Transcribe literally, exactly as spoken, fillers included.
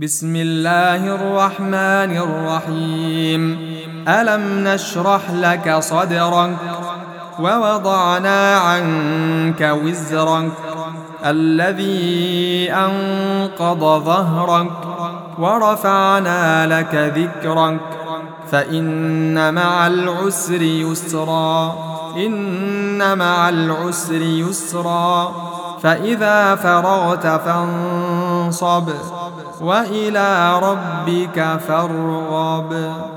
بسم الله الرحمن الرحيم. ألم نشرح لك صدرك ووضعنا عنك وزرك الذي أنقض ظهرك ورفعنا لك ذكرك فإن مع العسر يسرا إن مع العسر يسرا فإذا فرغت فانصب وإلى ربك فارغب.